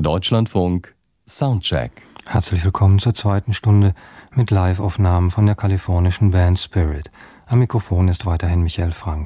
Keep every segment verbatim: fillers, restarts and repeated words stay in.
Deutschlandfunk Soundcheck. Herzlich willkommen zur zweiten Stunde mit Live-Aufnahmen von der kalifornischen Band Spirit. Am Mikrofon ist weiterhin Michael Frank.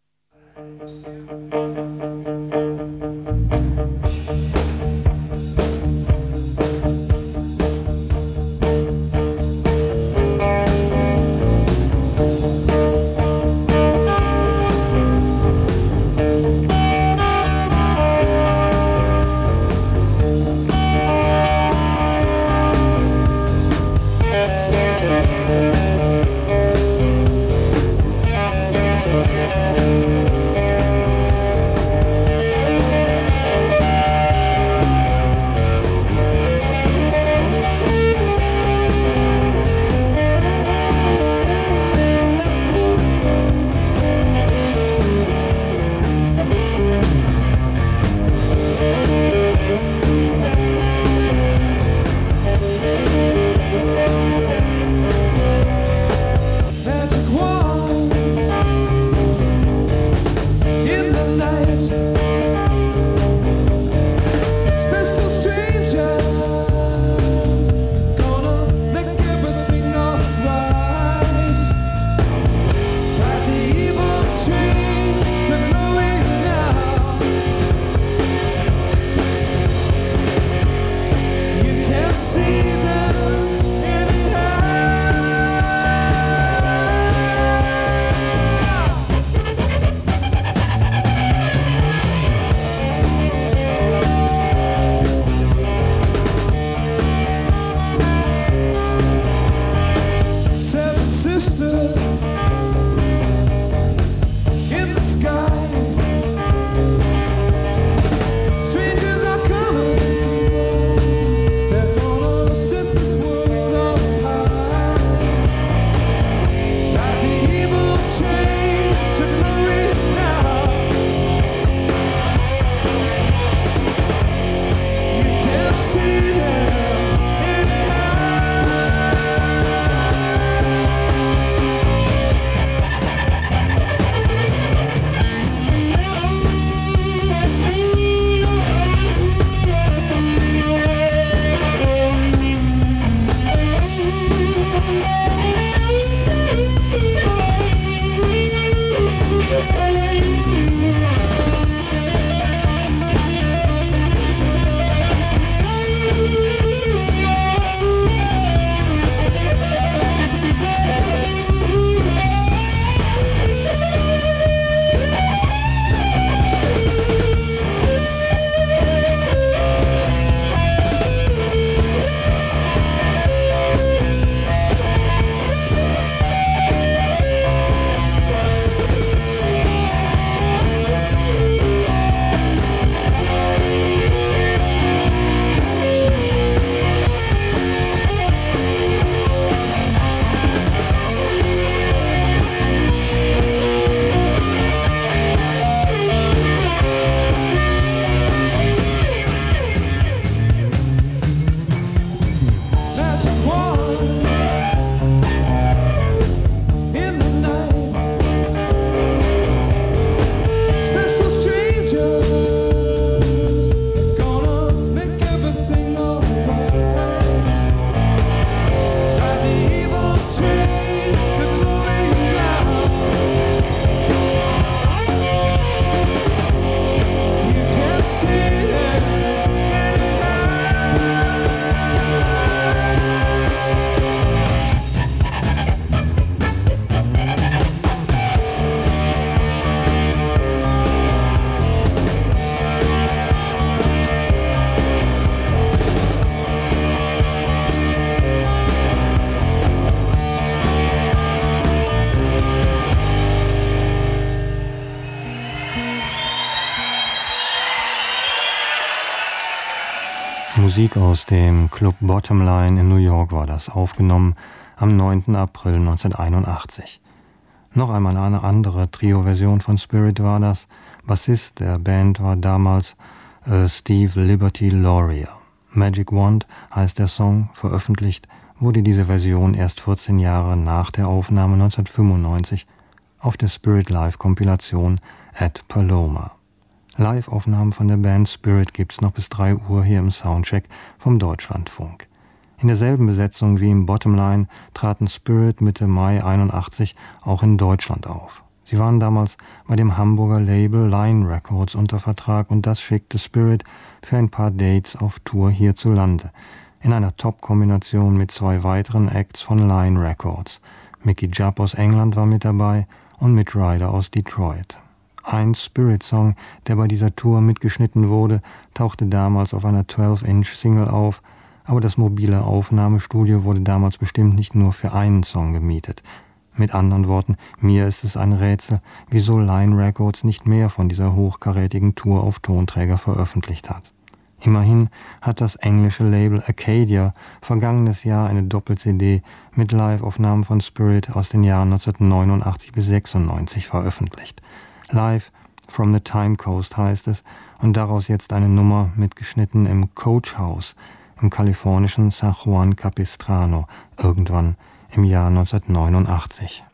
Musik aus dem Club Bottomline in New York war das, aufgenommen am neunten April neunzehnhunderteinundachtzig. Noch einmal eine andere Trio-Version von Spirit war das. Bassist der Band war damals äh, Steve Liberty Laurier. Magic Wand heißt der Song, veröffentlicht wurde diese Version erst vierzehn Jahre nach der Aufnahme neunzehnhundertfünfundneunzig auf der Spirit Live Kompilation At Paloma. Live-Aufnahmen von der Band Spirit gibt's noch bis drei Uhr hier im Soundcheck vom Deutschlandfunk. In derselben Besetzung wie im Bottomline traten Spirit Mitte Mai einundachtzig auch in Deutschland auf. Sie waren damals bei dem Hamburger Label Line Records unter Vertrag und das schickte Spirit für ein paar Dates auf Tour hierzulande, in einer Top-Kombination mit zwei weiteren Acts von Line Records. Mickey Jupp aus England war mit dabei und Mitch Ryder aus Detroit. Ein Spirit-Song, der bei dieser Tour mitgeschnitten wurde, tauchte damals auf einer zwölf Inch Single auf, aber das mobile Aufnahmestudio wurde damals bestimmt nicht nur für einen Song gemietet. Mit anderen Worten, mir ist es ein Rätsel, wieso Line Records nicht mehr von dieser hochkarätigen Tour auf Tonträger veröffentlicht hat. Immerhin hat das englische Label Acadia vergangenes Jahr eine Doppel-C D mit Live-Aufnahmen von Spirit aus den Jahren neunzehnhundertneunundachtzig bis sechsundneunzig veröffentlicht. Live from the Time Coast heißt es und daraus jetzt eine Nummer mitgeschnitten im Coach House im kalifornischen San Juan Capistrano irgendwann im Jahr neunzehnhundertneunundachtzig.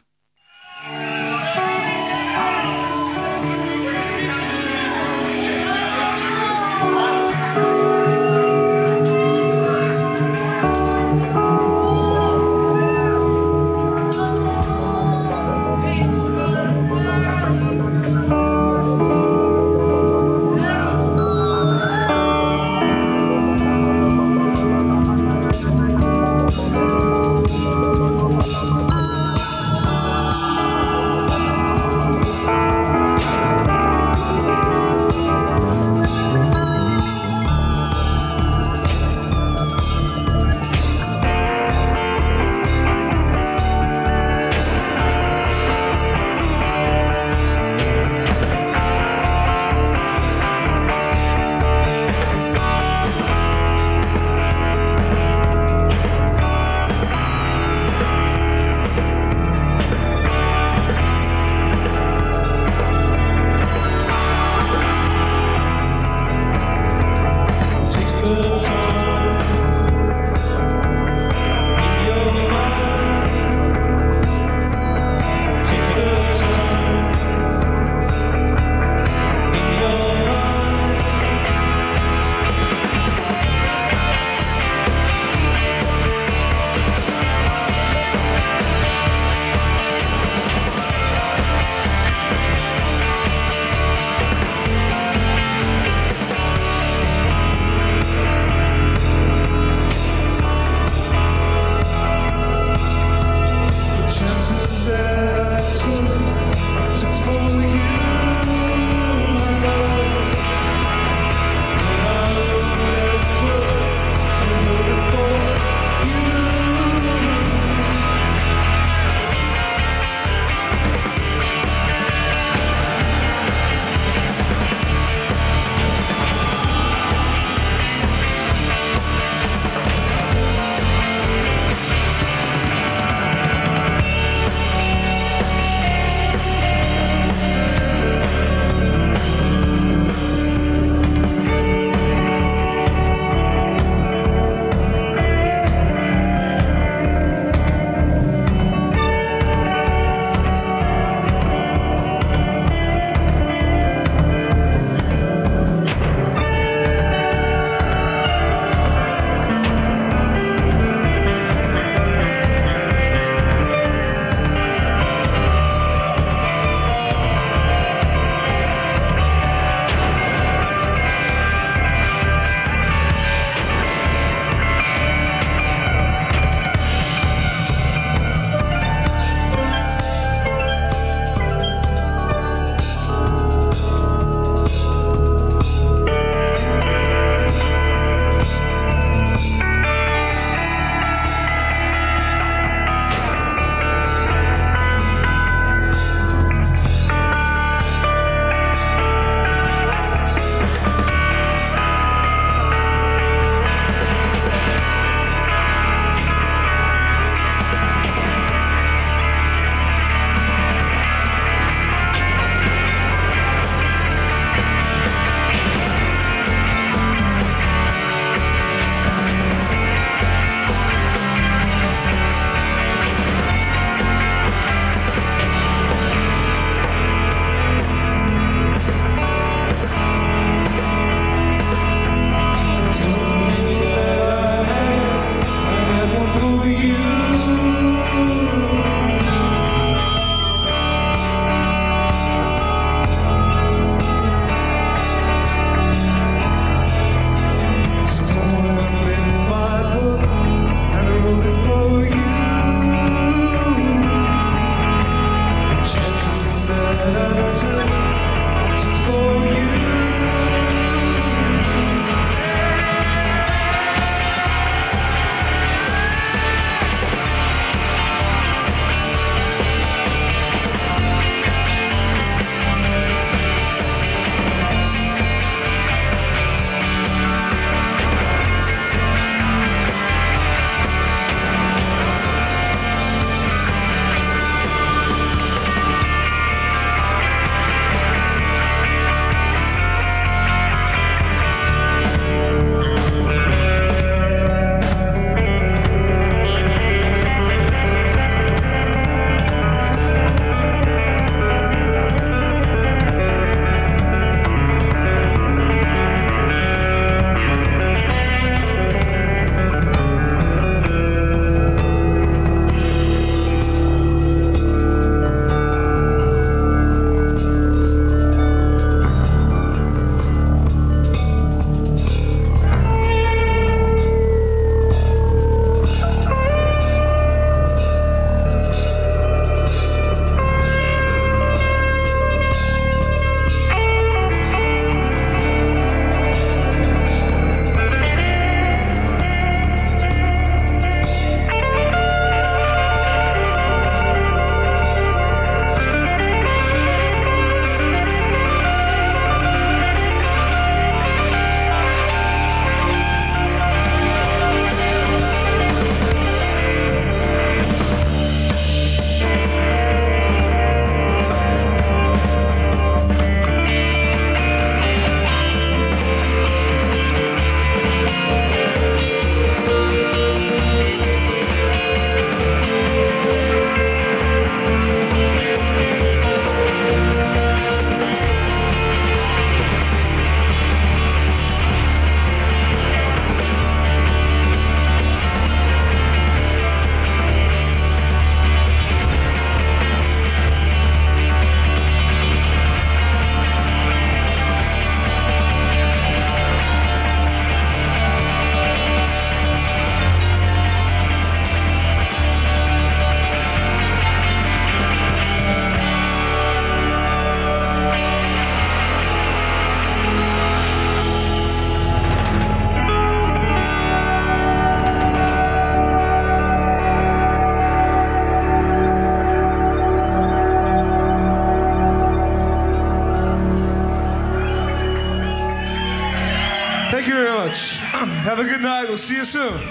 very much. Have a good night. We'll see you soon.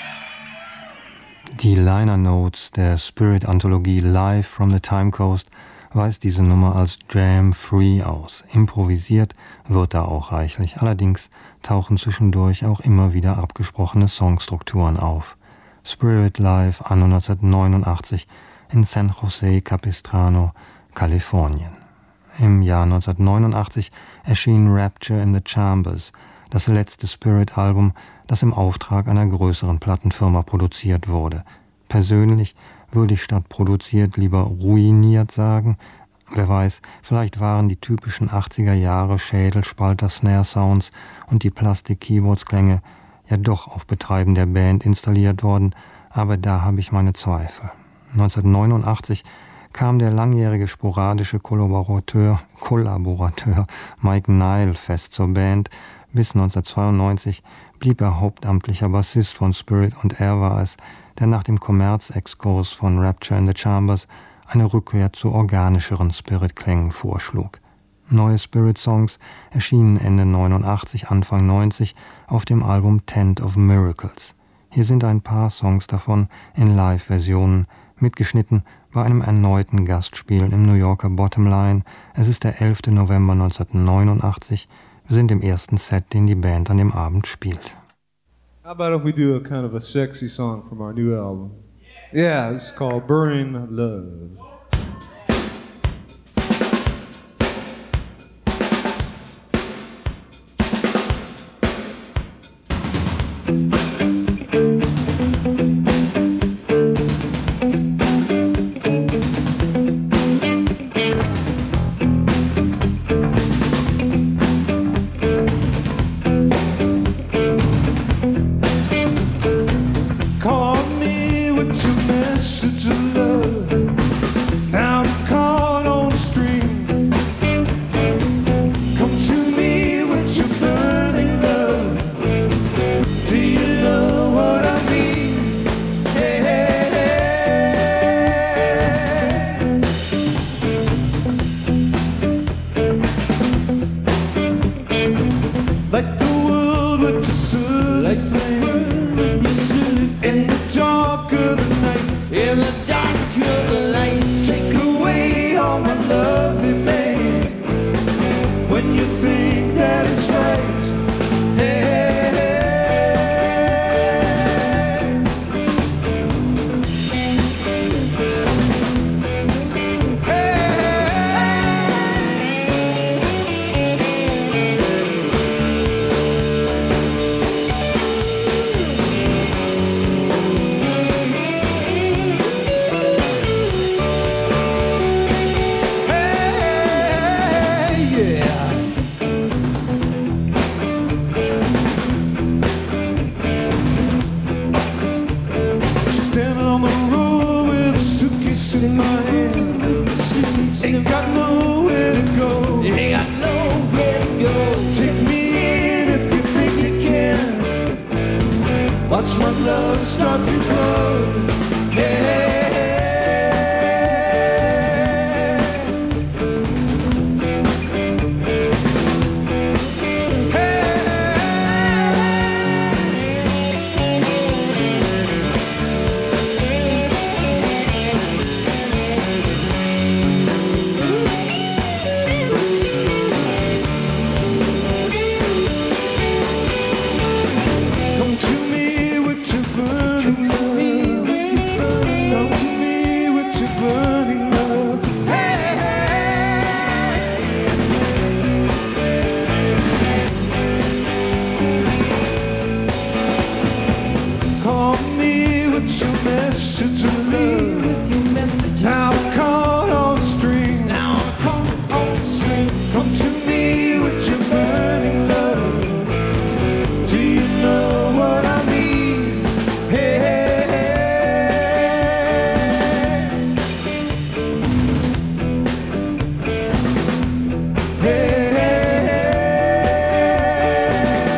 Die Liner Notes der Spirit-Anthologie Live from the Time Coast weist diese Nummer als Jam-Free aus. Improvisiert wird da auch reichlich. Allerdings tauchen zwischendurch auch immer wieder abgesprochene Songstrukturen auf. Spirit Live anno neunzehnhundertneunundachtzig in San Jose Capistrano, Kalifornien. Im Jahr neunzehnhundertneunundachtzig erschien Rapture in the Chambers, das letzte Spirit-Album, das im Auftrag einer größeren Plattenfirma produziert wurde. Persönlich würde ich statt produziert lieber ruiniert sagen. Wer weiß, vielleicht waren die typischen achtziger Jahre Schädelspalter-Snare-Sounds und die Plastik-Keyboards-Klänge ja doch auf Betreiben der Band installiert worden, aber da habe ich meine Zweifel. neunzehnhundertneunundachtzig kam der langjährige sporadische Kollaborateur, Kollaborateur Mike Nile fest zur Band. Bis neunzehnhundertzweiundneunzig blieb er hauptamtlicher Bassist von Spirit und er war es, der nach dem Kommerzexkurs von Rapture in the Chambers eine Rückkehr zu organischeren Spirit-Klängen vorschlug. Neue Spirit-Songs erschienen Ende neunundachtzig, Anfang neunzig auf dem Album Tent of Miracles. Hier sind ein paar Songs davon in Live-Versionen, mitgeschnitten bei einem erneuten Gastspiel im New Yorker Bottomline. Es ist der elfter November neunzehnhundertneunundachtzig. Wir sind im ersten Set, den die Band an dem Abend spielt. How about if we do a kind of a sexy song from our new album? Yeah, it's called Burning Love.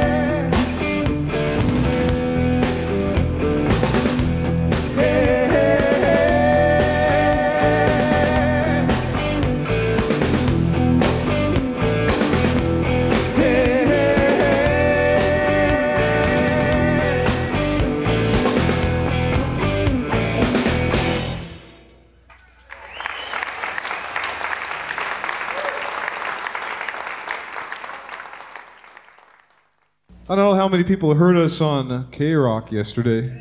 Hey, don't know how many people heard us on K-Rock yesterday.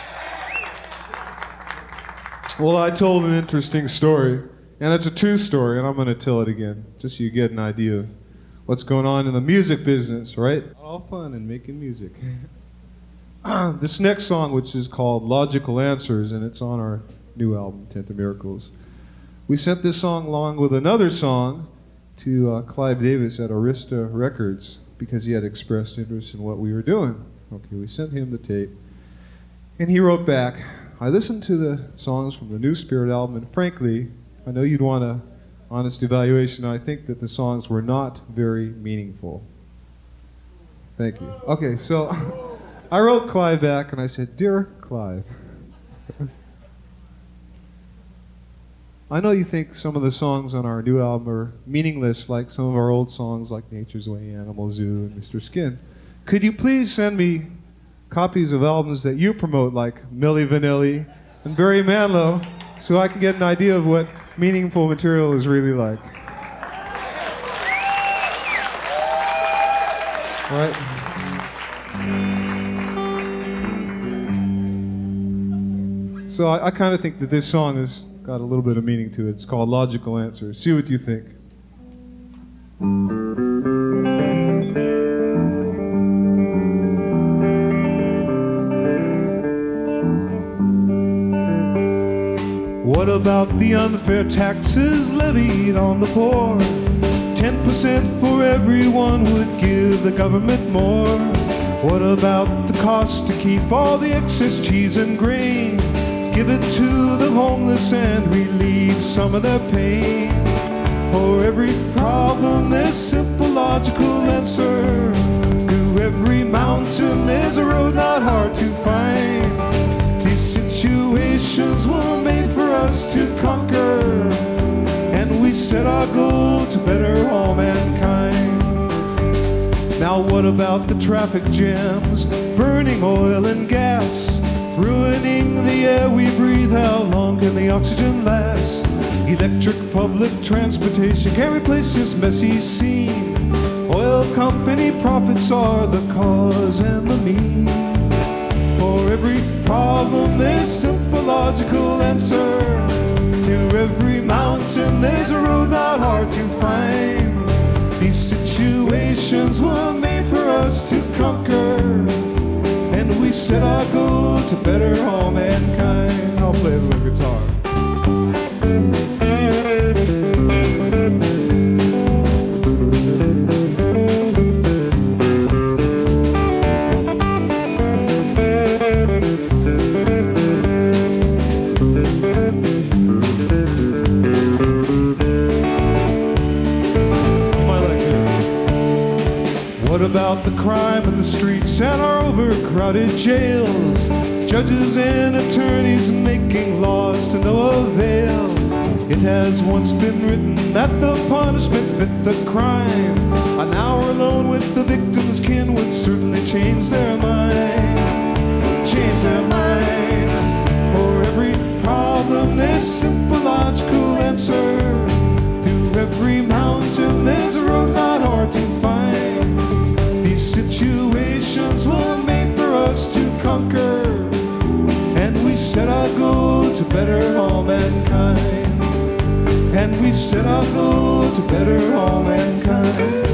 Well, I told an interesting story, and it's a true story, and I'm going to tell it again, just so you get an idea of what's going on in the music business, right? All fun and making music. This next song, which is called Logical Answers, and it's on our new album, Tent of Miracles. We sent this song along with another song to uh, Clive Davis at Arista Records because he had expressed interest in what we were doing. Okay, we sent him the tape, and he wrote back, I listened to the songs from the New Spirit album, and frankly, I know you'd want an honest evaluation. I think that the songs were not very meaningful. Thank you. Okay, so I wrote Clive back, and I said, Dear Clive, I know you think some of the songs on our new album are meaningless, like some of our old songs like Nature's Way, Animal Zoo, and Mister Skin. Could you please send me copies of albums that you promote, like Milli Vanilli and Barry Manilow, so I can get an idea of what meaningful material is really like? Right? So I, I kind of think that this song has got a little bit of meaning to it. It's called Logical Answers. See what you think. What about the unfair taxes levied on the poor? Ten percent for everyone would give the government more. What about the cost to keep all the excess cheese and grain? Give it to the homeless and relieve some of their pain. For every problem there's simple logical answer. Through every mountain there's a road not hard to find. These situations were made for us to conquer, and we set our goal to better all mankind. Now what about the traffic jams, burning oil and gas, ruining the air we breathe? How long can the oxygen last? Electric public transportation can't replace this messy scene. Oil company profits are the cause and the mean. For every problem there's simple logical answer. Through every mountain there's a road not hard to find. These situations were made for us to conquer, and we set our goal to better all mankind. I'll play the guitar. What about the crime in the streets and our overcrowded jails? Judges and attorneys making laws to no avail. It has once been written that the punishment fit the crime. An hour alone with the victim's kin would certainly change their mind. Change their mind. For every problem there's simple logical answer. Through every mountain there's a road not hard to find. Situations were made for us to conquer, and we set our goal to better all mankind. And we set our goal to better all mankind.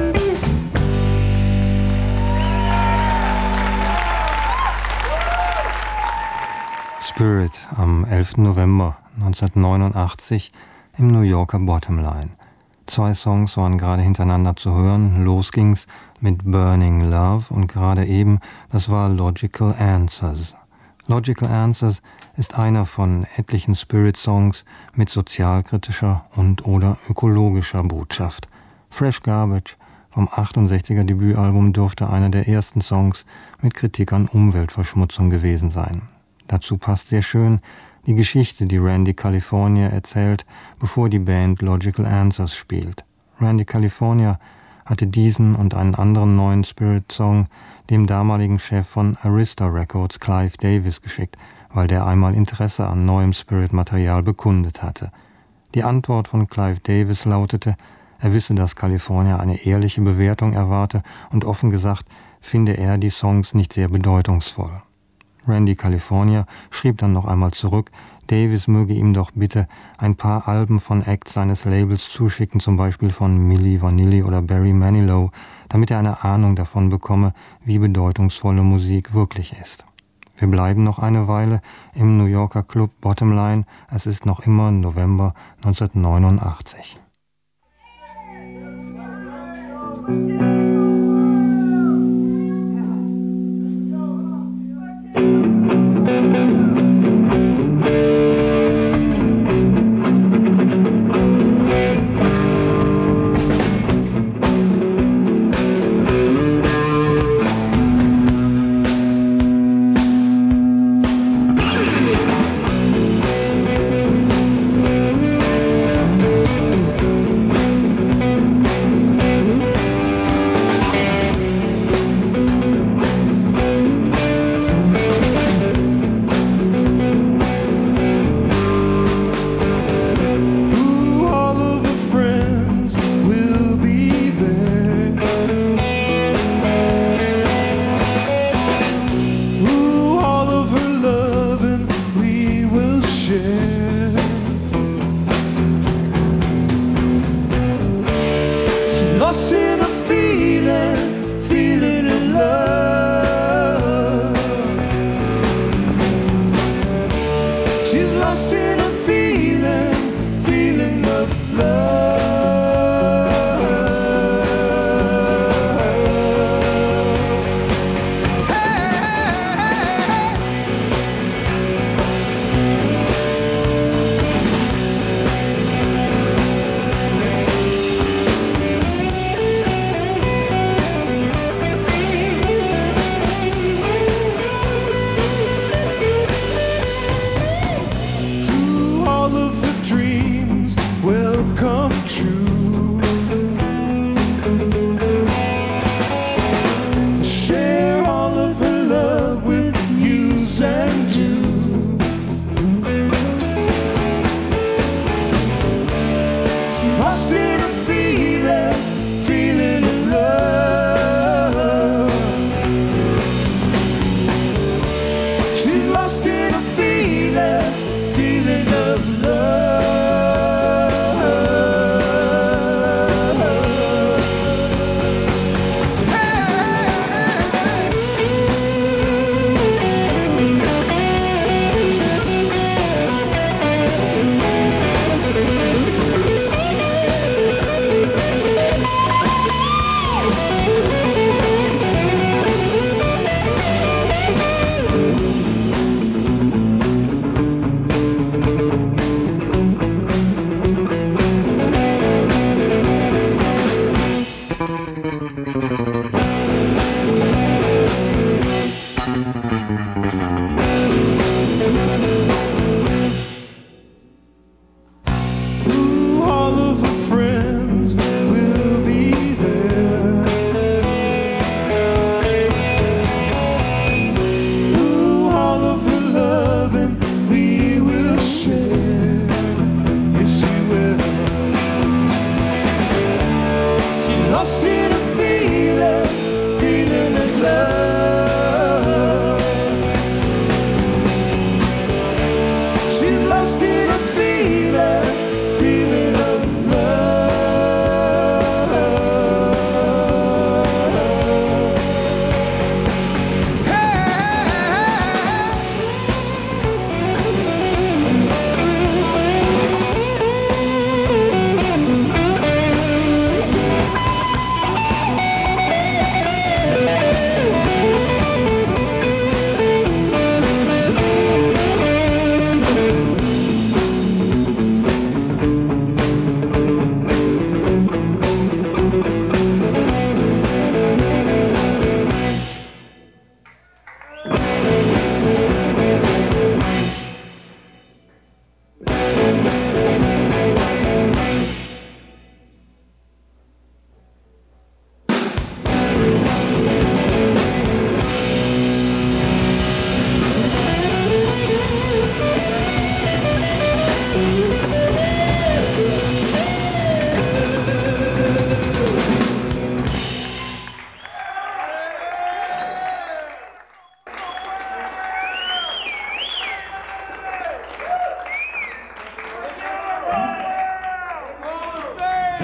Spirit am elften November neunzehnhundertneunundachtzig im New Yorker Bottomline. Zwei Songs waren gerade hintereinander zu hören. Los ging's mit Burning Love und gerade eben, das war Logical Answers. Logical Answers ist einer von etlichen Spirit-Songs mit sozialkritischer und oder ökologischer Botschaft. Fresh Garbage vom achtundsechziger Debütalbum dürfte einer der ersten Songs mit Kritik an Umweltverschmutzung gewesen sein. Dazu passt sehr schön die Geschichte, die Randy California erzählt, bevor die Band Logical Answers spielt. Randy California hatte diesen und einen anderen neuen Spirit-Song dem damaligen Chef von Arista Records, Clive Davis, geschickt, weil der einmal Interesse an neuem Spirit-Material bekundet hatte. Die Antwort von Clive Davis lautete, er wisse, dass California eine ehrliche Bewertung erwarte und offen gesagt finde er die Songs nicht sehr bedeutungsvoll. Randy California schrieb dann noch einmal zurück, Davis möge ihm doch bitte ein paar Alben von Acts seines Labels zuschicken, zum Beispiel von Milli Vanilli oder Barry Manilow, damit er eine Ahnung davon bekomme, wie bedeutungsvolle Musik wirklich ist. Wir bleiben noch eine Weile im New Yorker Club Bottomline, es ist noch immer November neunzehnhundertneunundachtzig.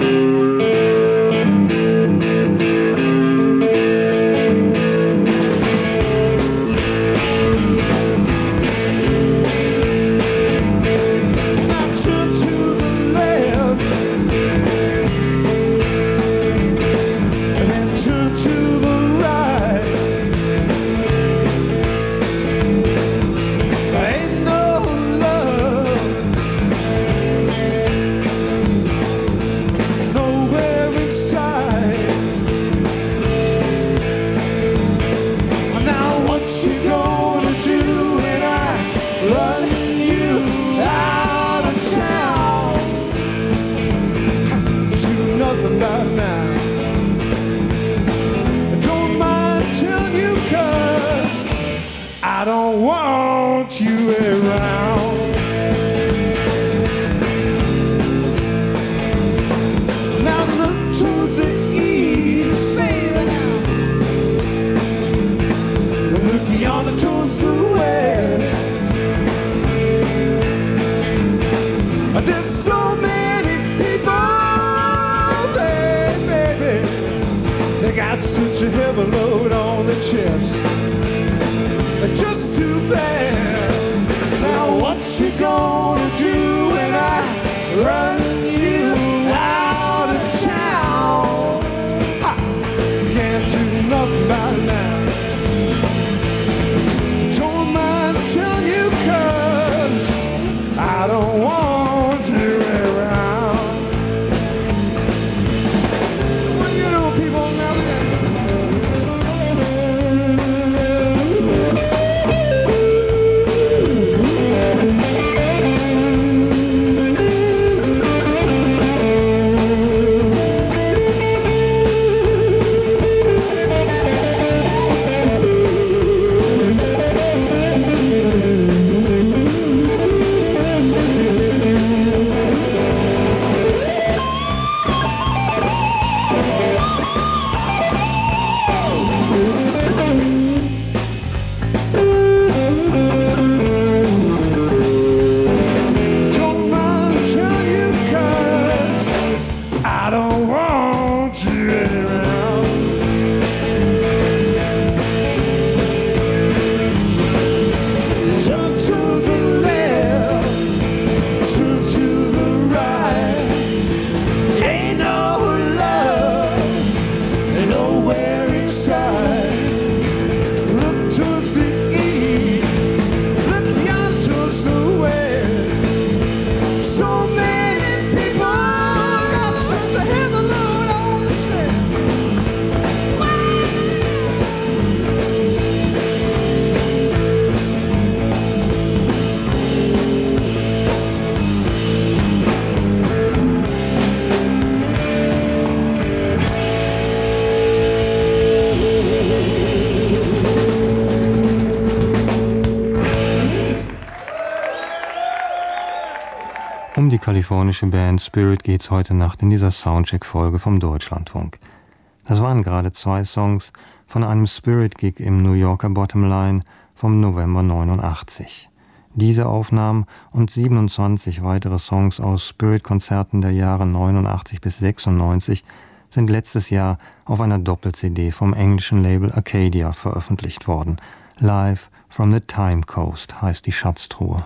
Um die kalifornische Band Spirit geht's heute Nacht in dieser Soundcheck-Folge vom Deutschlandfunk. Das waren gerade zwei Songs von einem Spirit-Gig im New Yorker Bottomline vom November neunundachtzig. Diese Aufnahmen und siebenundzwanzig weitere Songs aus Spirit-Konzerten der Jahre neunundachtzig bis sechsundneunzig sind letztes Jahr auf einer Doppel-C D vom englischen Label Arcadia veröffentlicht worden. Live from the Time Coast heißt die Schatztruhe.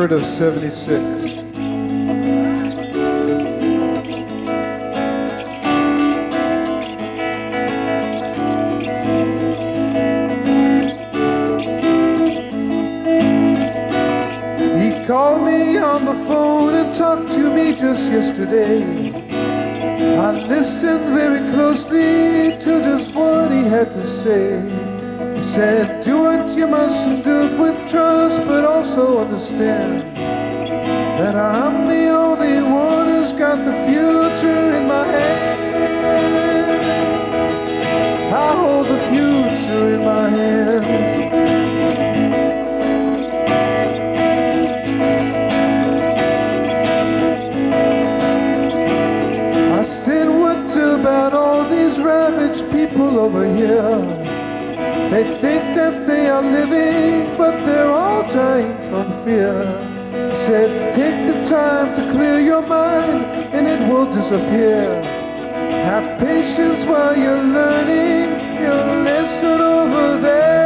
twenty-third of seventy-six. He called me on the phone and talked to me just yesterday. I listened very closely to just what he had to say. He said, do what you must and do it with trust, but also understand that I'm the only one who's got the future in my hand. I hold the future in my hands. I said, what about all these ravaged people over here? They think that they are living, but they're all dying from fear. He said, take the time to clear your mind and it will disappear. Have patience while you're learning your lesson over there.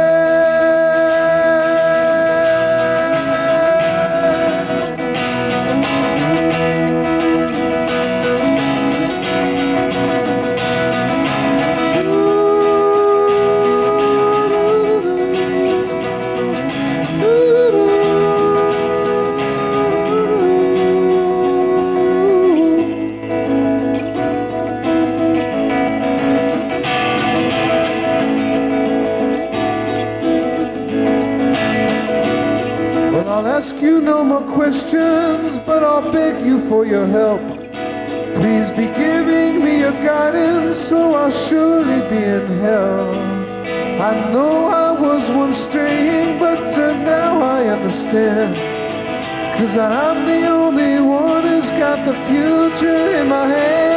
I'll ask you no more questions, but I'll beg you for your help. Please be giving me your guidance, so I'll surely be in hell. I know I was once straying, but uh, now I understand. Cause I'm the only one who's got the future in my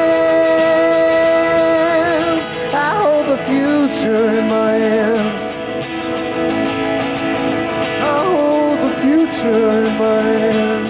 hands. I hold the future in my hands. Future in my hand.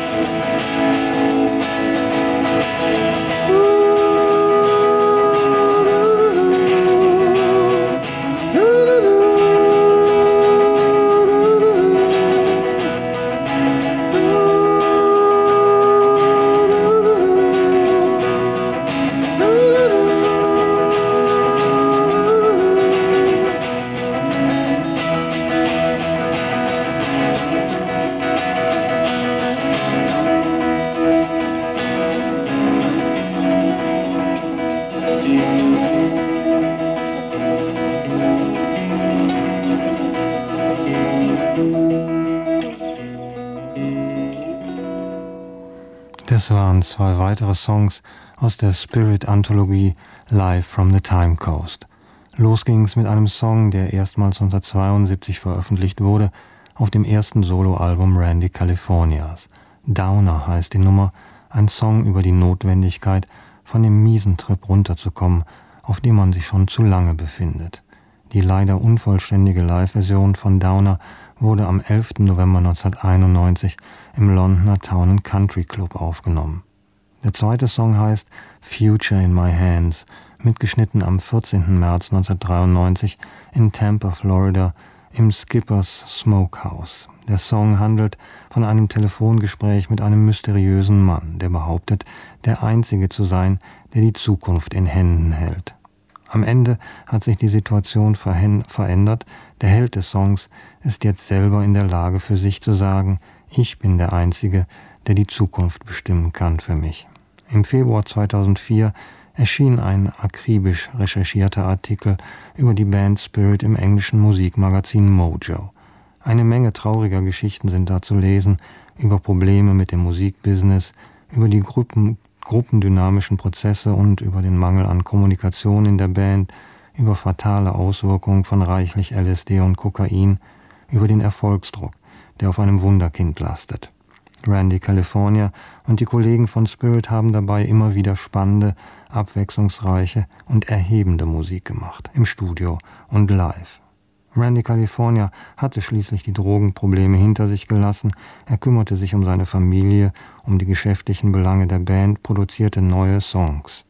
Das waren zwei weitere Songs aus der Spirit-Anthologie Live from the Time Coast. Los ging's mit einem Song, der erstmals neunzehnhundertzweiundsiebzig veröffentlicht wurde, auf dem ersten Soloalbum Randy Californias. Downer heißt die Nummer, ein Song über die Notwendigkeit, von dem miesen Trip runterzukommen, auf dem man sich schon zu lange befindet. Die leider unvollständige Live-Version von Downer wurde am elften November neunzehnhunderteinundneunzig im Londoner Town and Country Club aufgenommen. Der zweite Song heißt Future in My Hands, mitgeschnitten am vierzehnten März neunzehnhundertdreiundneunzig in Tampa, Florida, im Skippers Smokehouse. Der Song handelt von einem Telefongespräch mit einem mysteriösen Mann, der behauptet, der Einzige zu sein, der die Zukunft in Händen hält. Am Ende hat sich die Situation verändert. Der Held des Songs ist jetzt selber in der Lage, für sich zu sagen, ich bin der Einzige, der die Zukunft bestimmen kann für mich. Im Februar zweitausendvier erschien ein akribisch recherchierter Artikel über die Band Spirit im englischen Musikmagazin Mojo. Eine Menge trauriger Geschichten sind da zu lesen, über Probleme mit dem Musikbusiness, über die Gruppen, gruppendynamischen Prozesse und über den Mangel an Kommunikation in der Band, über fatale Auswirkungen von reichlich L S D und Kokain, über den Erfolgsdruck, der auf einem Wunderkind lastet. Randy California und die Kollegen von Spirit haben dabei immer wieder spannende, abwechslungsreiche und erhebende Musik gemacht, im Studio und live. Randy California hatte schließlich die Drogenprobleme hinter sich gelassen, er kümmerte sich um seine Familie, um die geschäftlichen Belange der Band, produzierte neue Songs.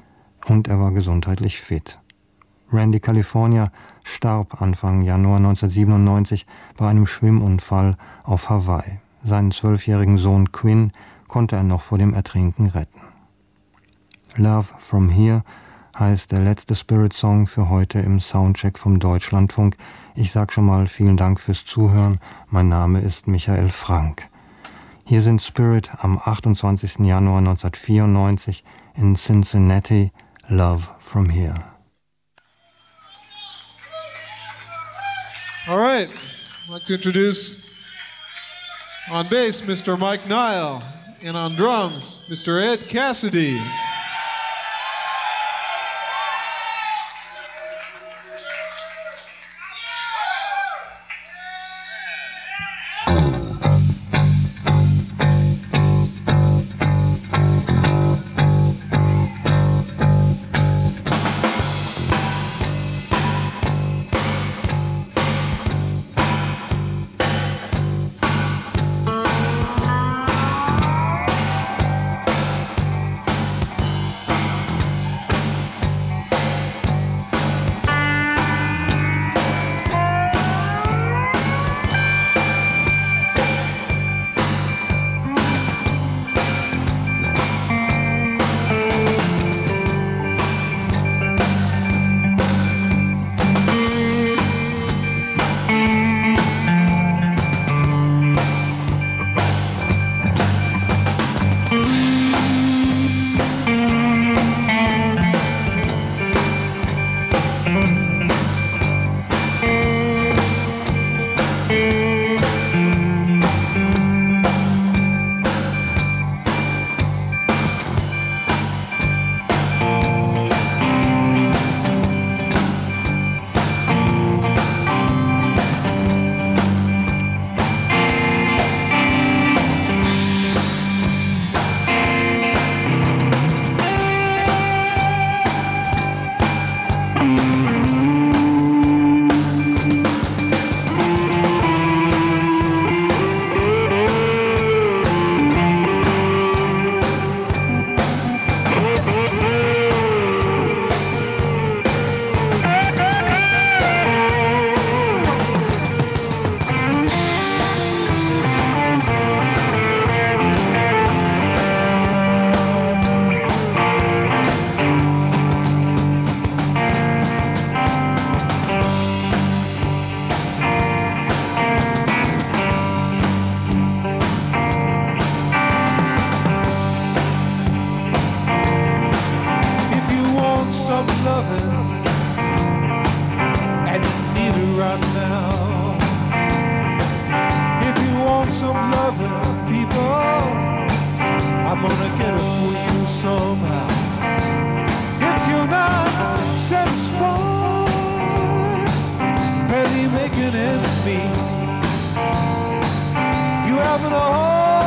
Und er war gesundheitlich fit. Randy California starb Anfang Januar neunzehnhundertsiebenundneunzig bei einem Schwimmunfall auf Hawaii. Seinen zwölfjährigen Sohn Quinn konnte er noch vor dem Ertrinken retten. Love from Here heißt der letzte Spirit-Song für heute im Soundcheck vom Deutschlandfunk. Ich sag schon mal vielen Dank fürs Zuhören. Mein Name ist Michael Frank. Hier sind Spirit am achtundzwanzigsten Januar neunzehnhundertvierundneunzig in Cincinnati, Love from Here. All right, I'd like to introduce on bass Mister Mike Nile and on drums Mister Ed Cassidy.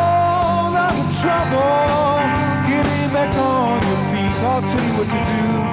I'll tell you what to do.